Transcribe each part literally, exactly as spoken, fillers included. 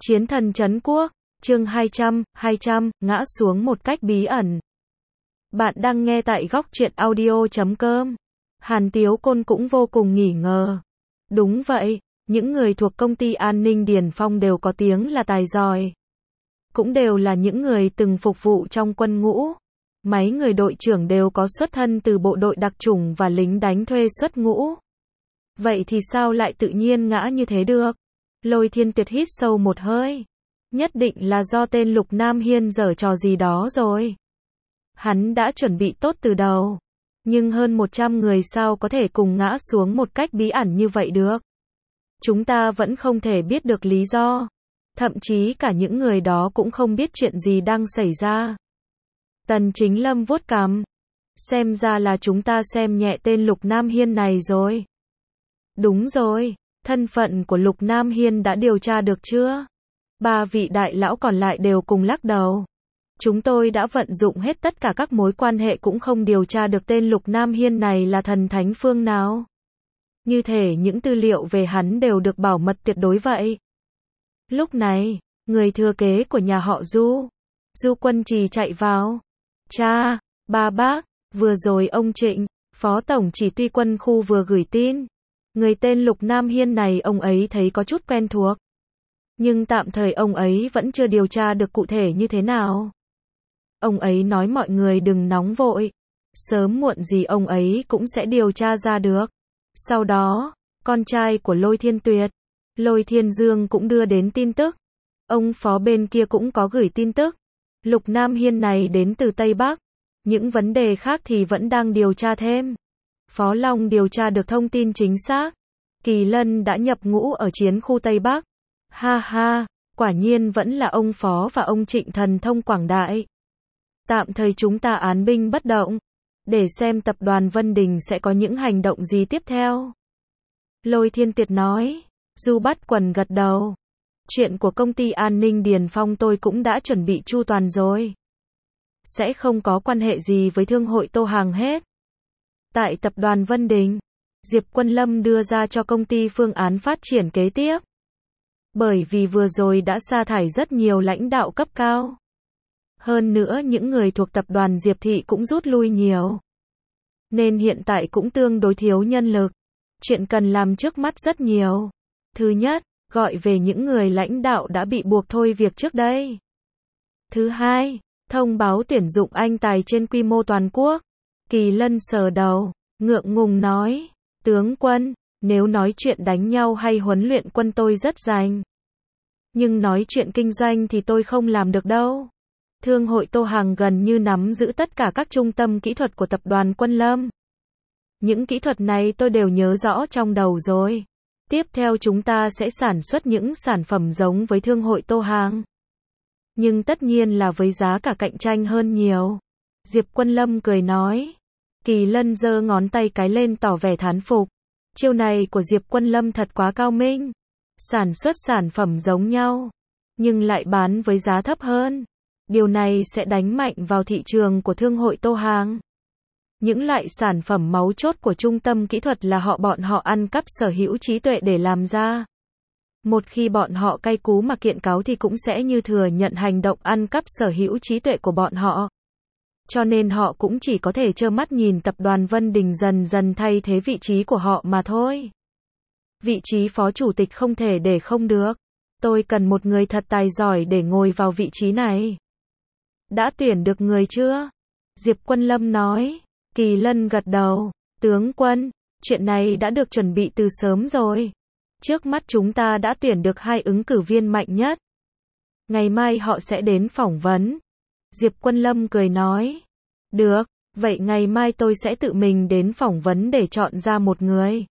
Chiến thần trấn quốc, chương hai trăm, hai trăm, ngã xuống một cách bí ẩn. Bạn đang nghe tại góc truyện audio chấm com. Hàn Tiếu Côn cũng vô cùng nghi ngờ. Đúng vậy, những người thuộc công ty an ninh Điền Phong đều có tiếng là tài giỏi. Cũng đều là những người từng phục vụ trong quân ngũ. Mấy người đội trưởng đều có xuất thân từ bộ đội đặc chủng và lính đánh thuê xuất ngũ. Vậy thì sao lại tự nhiên ngã như thế được? Lôi Thiên Tuyệt hít sâu một hơi. Nhất định là do tên Lục Nam Hiên giở trò gì đó rồi. Hắn đã chuẩn bị tốt từ đầu. Nhưng hơn một trăm người sao có thể cùng ngã xuống một cách bí ẩn như vậy được? Chúng ta vẫn không thể biết được lý do. Thậm chí cả những người đó cũng không biết chuyện gì đang xảy ra. Tần Chính Lâm vuốt cằm. Xem ra là chúng ta xem nhẹ tên Lục Nam Hiên này rồi. Đúng rồi, thân phận của Lục Nam Hiên đã điều tra được chưa? Ba vị đại lão còn lại đều cùng lắc đầu. Chúng tôi đã vận dụng hết tất cả các mối quan hệ cũng không điều tra được tên Lục Nam Hiên này là thần thánh phương nào. Như thể những tư liệu về hắn đều được bảo mật tuyệt đối vậy. Lúc này, người thừa kế của nhà họ Du, Du Quân Trì chạy vào. Cha, ba bác, vừa rồi ông Trịnh, Phó Tổng Chỉ huy quân khu vừa gửi tin. Người tên Lục Nam Hiên này ông ấy thấy có chút quen thuộc. Nhưng tạm thời ông ấy vẫn chưa điều tra được cụ thể như thế nào. Ông ấy nói mọi người đừng nóng vội. Sớm muộn gì ông ấy cũng sẽ điều tra ra được. Sau đó, con trai của Lôi Thiên Tuyệt, Lôi Thiên Dương cũng đưa đến tin tức. Ông Phó bên kia cũng có gửi tin tức. Lục Nam Hiên này đến từ Tây Bắc. Những vấn đề khác thì vẫn đang điều tra thêm. Phó Long điều tra được thông tin chính xác. Kỳ Lân đã nhập ngũ ở chiến khu Tây Bắc. Ha ha, quả nhiên vẫn là ông Phó và ông Trịnh thần thông quảng đại. Tạm thời chúng ta án binh bất động. Để xem tập đoàn Vân Đình sẽ có những hành động gì tiếp theo. Lôi Thiên Tuyệt nói. Du Bắt Quần gật đầu. Chuyện của công ty an ninh Điền Phong tôi cũng đã chuẩn bị chu toàn rồi. Sẽ không có quan hệ gì với thương hội Tô Hàng hết. Tại tập đoàn Vân Đình, Diệp Quân Lâm đưa ra cho công ty phương án phát triển kế tiếp. Bởi vì vừa rồi đã sa thải rất nhiều lãnh đạo cấp cao. Hơn nữa những người thuộc tập đoàn Diệp Thị cũng rút lui nhiều. Nên hiện tại cũng tương đối thiếu nhân lực. Chuyện cần làm trước mắt rất nhiều. Thứ nhất, gọi về những người lãnh đạo đã bị buộc thôi việc trước đây. Thứ hai, thông báo tuyển dụng anh tài trên quy mô toàn quốc. Kỳ Lân sờ đầu, ngượng ngùng nói, tướng quân, nếu nói chuyện đánh nhau hay huấn luyện quân tôi rất rành. Nhưng nói chuyện kinh doanh thì tôi không làm được đâu. Thương hội Tô Hàng gần như nắm giữ tất cả các trung tâm kỹ thuật của tập đoàn Quân Lâm. Những kỹ thuật này tôi đều nhớ rõ trong đầu rồi. Tiếp theo chúng ta sẽ sản xuất những sản phẩm giống với thương hội Tô Hàng. Nhưng tất nhiên là với giá cả cạnh tranh hơn nhiều. Diệp Quân Lâm cười nói. Kỳ Lân giơ ngón tay cái lên tỏ vẻ thán phục. Chiêu này của Diệp Quân Lâm thật quá cao minh. Sản xuất sản phẩm giống nhau, nhưng lại bán với giá thấp hơn. Điều này sẽ đánh mạnh vào thị trường của thương hội Tô Hàng. Những loại sản phẩm máu chốt của trung tâm kỹ thuật là họ bọn họ ăn cắp sở hữu trí tuệ để làm ra. Một khi bọn họ cay cú mà kiện cáo thì cũng sẽ như thừa nhận hành động ăn cắp sở hữu trí tuệ của bọn họ. Cho nên họ cũng chỉ có thể trơ mắt nhìn tập đoàn Vân Đình dần dần thay thế vị trí của họ mà thôi. Vị trí phó chủ tịch không thể để không được. Tôi cần một người thật tài giỏi để ngồi vào vị trí này. Đã tuyển được người chưa? Diệp Quân Lâm nói. Kỳ Lân gật đầu. Tướng quân, chuyện này đã được chuẩn bị từ sớm rồi. Trước mắt chúng ta đã tuyển được hai ứng cử viên mạnh nhất. Ngày mai họ sẽ đến phỏng vấn. Diệp Quân Lâm cười nói. Được, vậy ngày mai tôi sẽ tự mình đến phỏng vấn để chọn ra một người.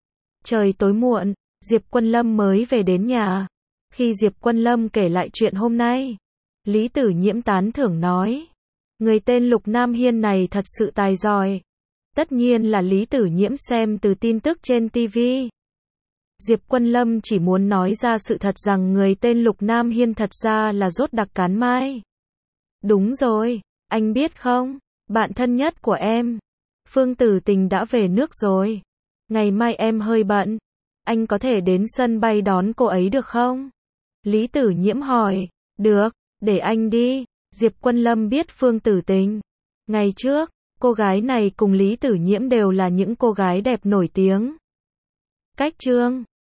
Trời tối muộn, Diệp Quân Lâm mới về đến nhà. Khi Diệp Quân Lâm kể lại chuyện hôm nay, Lý Tử Nhiễm tán thưởng nói. Người tên Lục Nam Hiên này thật sự tài giỏi. Tất nhiên là Lý Tử Nhiễm xem từ tin tức trên ti vi. Diệp Quân Lâm chỉ muốn nói ra sự thật rằng người tên Lục Nam Hiên thật ra là Rốt Đặc Cán Mai. Đúng rồi, anh biết không, bạn thân nhất của em, Phương Tử Tình đã về nước rồi. Ngày mai em hơi bận, anh có thể đến sân bay đón cô ấy được không? Lý Tử Nhiễm hỏi. Được, để anh đi. Diệp Quân Lâm biết Phương Tử Tình. Ngày trước, cô gái này cùng Lý Tử Nhiễm đều là những cô gái đẹp nổi tiếng. Cách chương